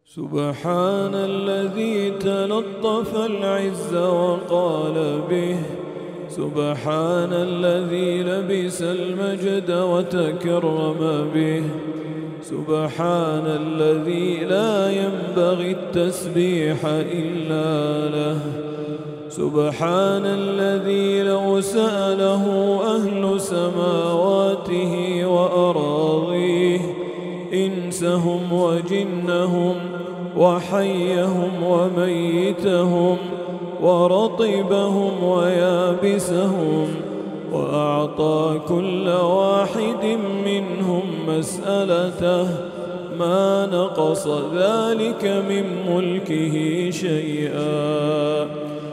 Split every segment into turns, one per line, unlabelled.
سبحان الذي تلطف العز وقال به، سبحان الذي لبس المجد وتكرم به، سبحان الذي لا ينبغي التسبيح إلا له، سبحان الذي لو سأله أهل سماواته وأراضيه إنسهم وجنهم وحيهم وميتهم ورطبهم ويابسهم وأعطى كل واحد منهم مسألته ما نقص ذلك من ملكه شيئا.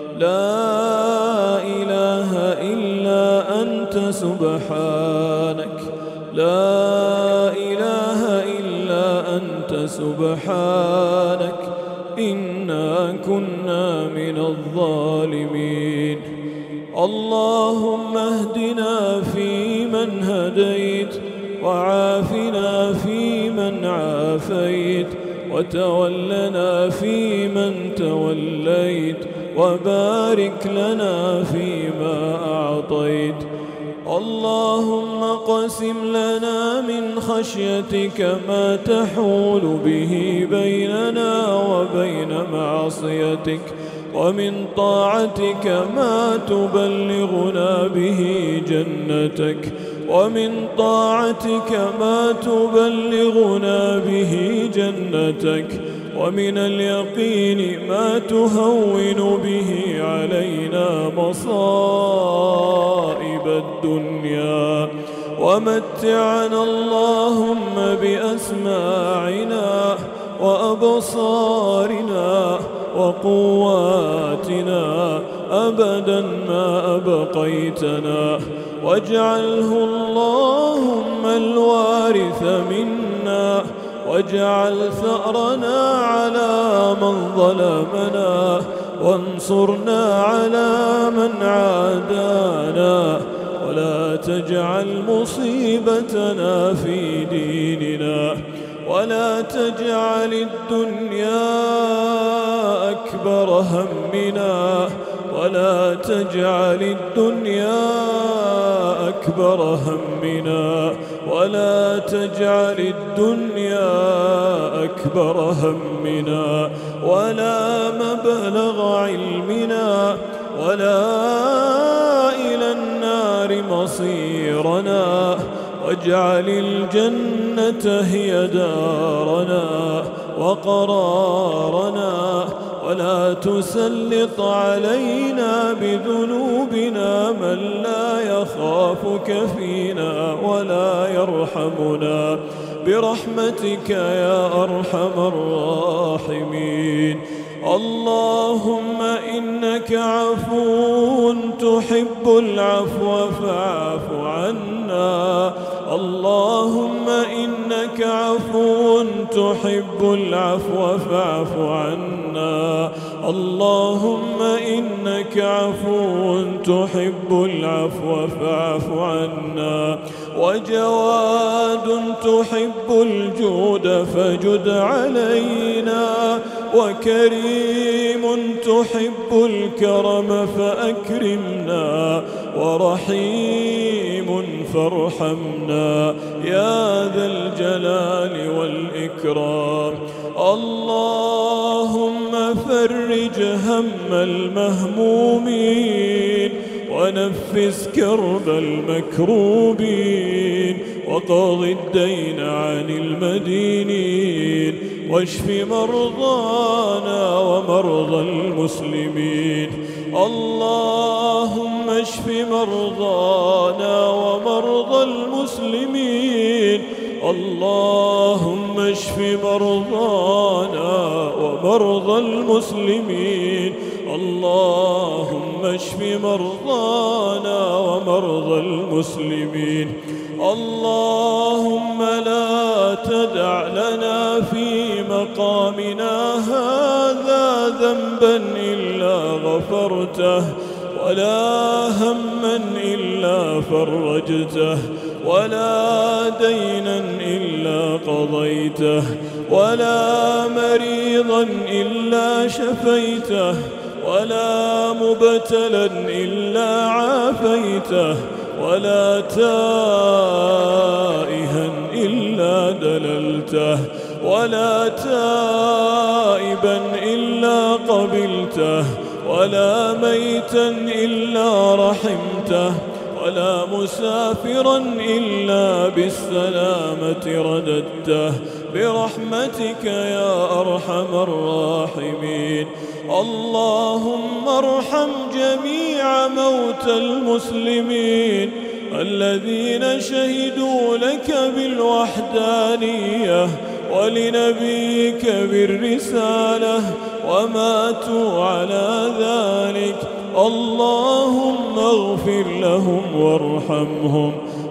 لا إله إلا أنت سبحانك، لا إله إلا أنت سبحانك إنا كنا من الظالمين. اللهم اهدنا فيمن هديت، وعافنا فيمن عافيت، وتولنا فيمن توليت، وبارك لنا فيما أعطيت. اللهم قسم لنا من خشيتك ما تحول به بيننا وبين معصيتك، ومن طاعتك ما تبلغنا به جنتك، ومن طاعتك ما تبلغنا به جنتك، ومن اليقين ما تهون به علينا مصائب الدنيا. ومتعنا اللهم بأسماعنا وأبصارنا وقواتنا أبدا ما أبقيتنا، واجعله اللهم الوارث منا، واجعل ثأرنا على من ظلمنا، وانصرنا على من عادانا، ولا تجعل مصيبتنا في ديننا، ولا تجعل الدنيا أكبر همنا، ولا تجعل الدنيا أكبر همنا، ولا تجعل الدنيا أكبر همنا، ولا مبلغ علمنا، ولا إلى النار مصيرنا، واجعل الجنة هي دارنا وقرارنا، ولا تسلط علينا بذنوبنا من لا يخافك فينا ولا يرحمنا، برحمتك يا أرحم الراحمين. اللهم إنك عفو تحب العفو فاعف عنا، اللهم إنك عفو تحب العفو فاعف عنا، اللهم إنك عفو تحب العفو فاعف عنا. وجواد تحب الجود فجد علينا، وكريم تحب الكرم فأكرمنا، ورحيم فارحمنا يا ذا الجلال والإكرام. اللهم فرج هم المهمومين، ونفس كرب المكروبين، وقض الدين عن المدينين، واشف مرضانا ومرضى المسلمين. اللهم اشف مرضانا ومرضى المسلمين، اللهم اشف مرضانا ومرضى المسلمين، اللهم اشف مرضانا ومرضى المسلمين. اللهم لا تدع لنا في مقامنا هذا ذنبا إلا غفرته، ولا هما إلا فرجته، ولا دينا إلا قضيته، ولا مريضا مريضا إلا شفيته ولا مبتلا إلا عافيته ولا تائها إلا دللته ولا تائبا إلا قبلته ولا ميتا إلا رحمته ولا مسافرا إلا بالسلامة رددته برحمتك يا أرحم الراحمين. اللهم ارحم جميع موتى المسلمين الذين شهدوا لك بالوحدانية ولنبيك بالرسالة وماتوا على ذلك. اللهم اغفر لهم وارحمهم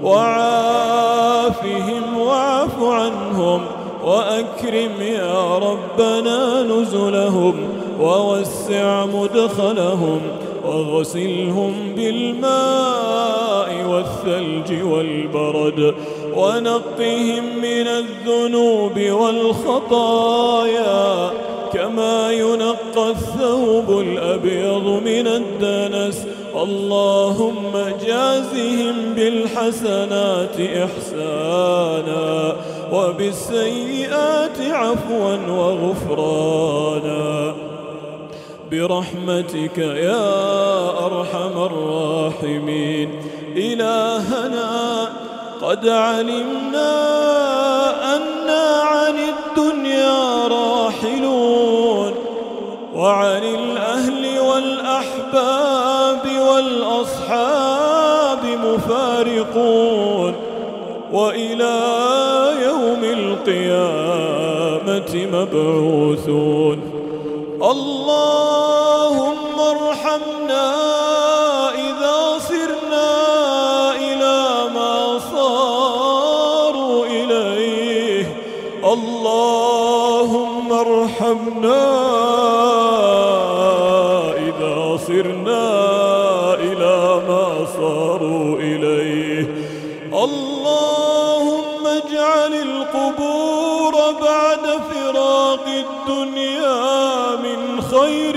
وعافهم واعف عنهم وأكرم يا ربنا نزلهم ووسع مدخلهم واغسلهم بالماء والثلج والبرد ونقهم من الذنوب والخطايا كما ينقى الثوب الأبيض من الدنس. اللهم جازهم بالحسنات إحسانا وبالسيئات عفوا وغفرانا برحمتك يا أرحم الراحمين. إلهنا قد علمنا أنا عن الدنيا راحلون وعن الأهل والأحباب والأصحاب مفارقون وإلى يوم القيامة مبعوثون. اللهم ارحمنا إذا صرنا إلى ما صاروا إليه. اللهم ارحمنا إذا صرنا إلى ما صاروا إليه. اللهم اجعل القبور بعد فراق الدنيا من خير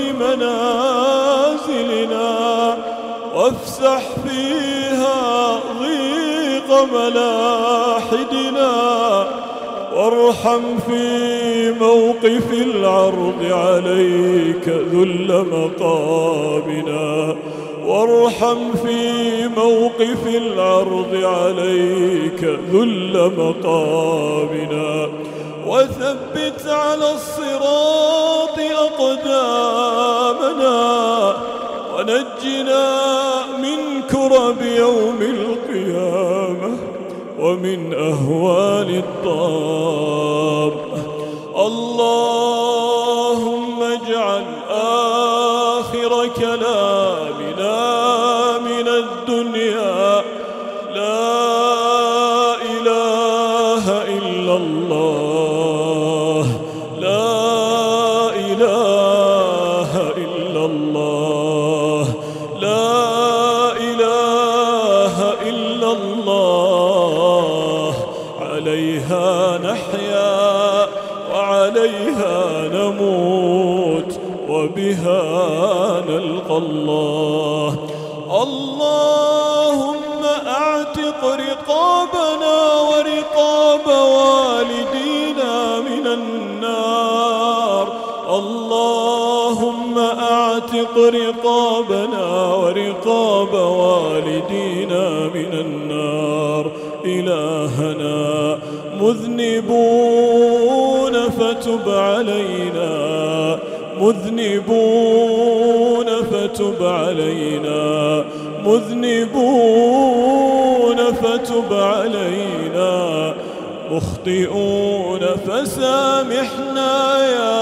منازلنا وافسح فيها ضيق ملاحدنا وارحم في موقف العرض عليك ذل مقامنا وارحم في موقف العرض عليك ذل مقامنا وثبت على الصراط أقدامنا ونجنا من كرب يوم القيامة ومن أهوال الطار. اللهم اجعل آخر كلامنا من الدنيا لا إله إلا الله لا إله إلا الله لا إله إلا الله. عليها نحيا وعليها نموت وبها نلقى الله. اللهم أعتق رقابنا ورقاب والدينا من النار. اللهم أعتق رقابنا ورقاب والدينا من النار. إلهنا مذنبون فتب علينا مذنبون فتب علينا مذنبون فتب علينا مخطئون فسامحنا يا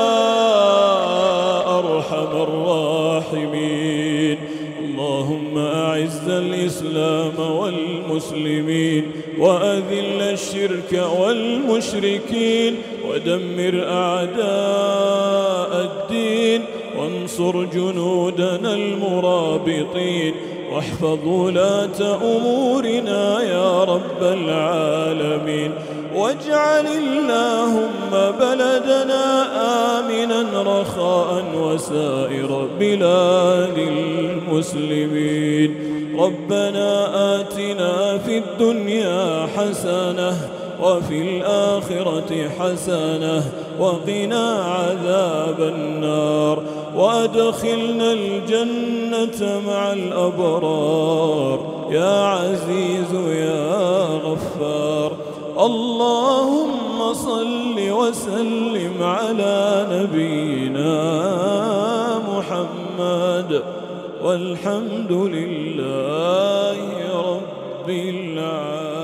أرحم الراحمين. اللهم أعز الإسلام والمسلمين وأذل الشرك والمشركين ودمر أعداء الدين وانصر جنودنا المرابطين واحفظ ولاة أمورنا يا رب العالمين. واجعل اللهم بلدنا آمنا رخاء وسائر بلاد المسلمين. ربنا آتنا في الدنيا حسنة وفي الآخرة حسنة وقنا عذاب النار، وأدخلنا الجنة مع الأبرار يا عزيز يا غفار. اللهم صل وسلم على نبينا محمد، والحمد لله رب العالمين.